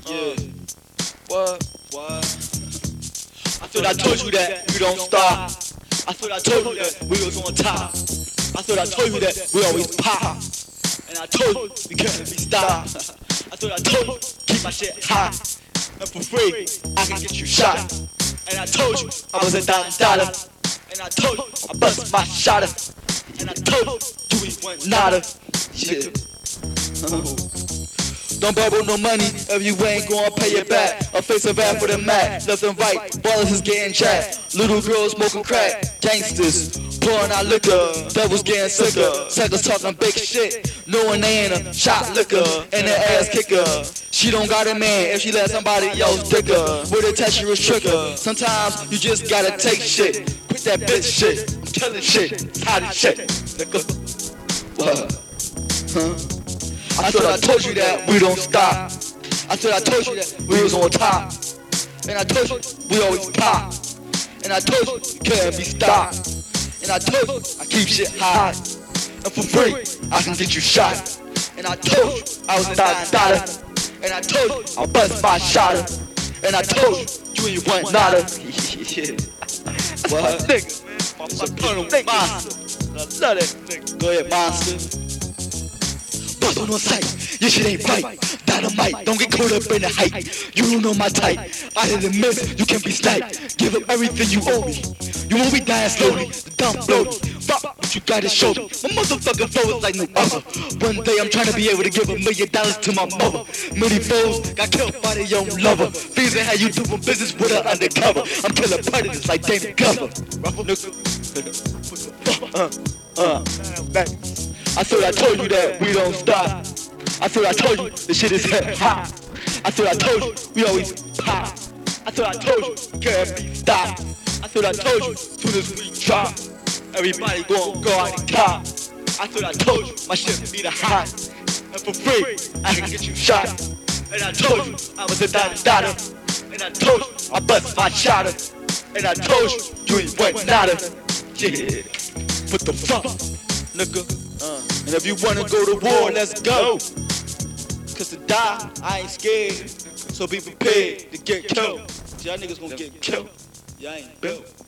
Yeah. What? I thought I told you that we don't stop. I thought I told you that we was on top. I thought I told you that we always pop. And I told you we couldn't be stopped. I thought I told you keep my shit hot. And for free, I can get you shot. And I told you I was $1. And I told you I bust my shotter. And I told you ain't want nada. Yeah. Don't borrow no money if you ain't gonna pay it back. A face of rap for the mat, left and right, ballers is getting jacked. Little girls smoking crack, gangsters pouring out liquor. Devils getting sicker, suckers talking big shit, knowing they ain't a shot liquor and an ass kicker. She don't got a man if she let somebody else dick her. With a treacherous tricker, sometimes you just gotta take shit. Quit that bitch shit, I'm killing shit, it's hot as shit, nigga. What? Huh? I thought I told you that we don't stop. I thought I told you that we was on top. And I told you we always pop. And I told you we couldn't be stopped. And I told you I keep shit hot. And for free, I can get you shot. And I told you I was $1. And I told you I bust my shotter. And I told you you ain't want nada. That's my nigga, man. My Colonel Monster. I love that nigga. Go ahead, Monster. Bust on sight, your shit ain't right. Dynamite, don't get caught up in the hype. You don't know my type. I didn't miss, you can be sniped. Give up everything you owe me. You won't be dying slowly, the dumb blow me. Fuck what you gotta show me. My motherfucking flow is like no other. One day I'm trying to be able to give $1 million to my mother. Many foes got killed by their own lover. Things ain't how you doing business with her undercover. I'm killing predators like Danny Glover. I thought I told you that we don't stop. I thought I told you the shit is hot. I thought I told you we always pop. I thought I told you we can't be stopped. I thought I told you soon as we drop, everybody gon' go out and cop. I thought I told you my shit be the hot. And for free, I can get you shot. And I told you I was $1. And I told you I bust my shotter. And I told you ain't want nada. Yeah, what the fuck, nigga? And if you wanna go to war, let's go. Cause to die, I ain't scared. So be prepared to get killed. Y'all niggas gonna get killed. Y'all ain't built.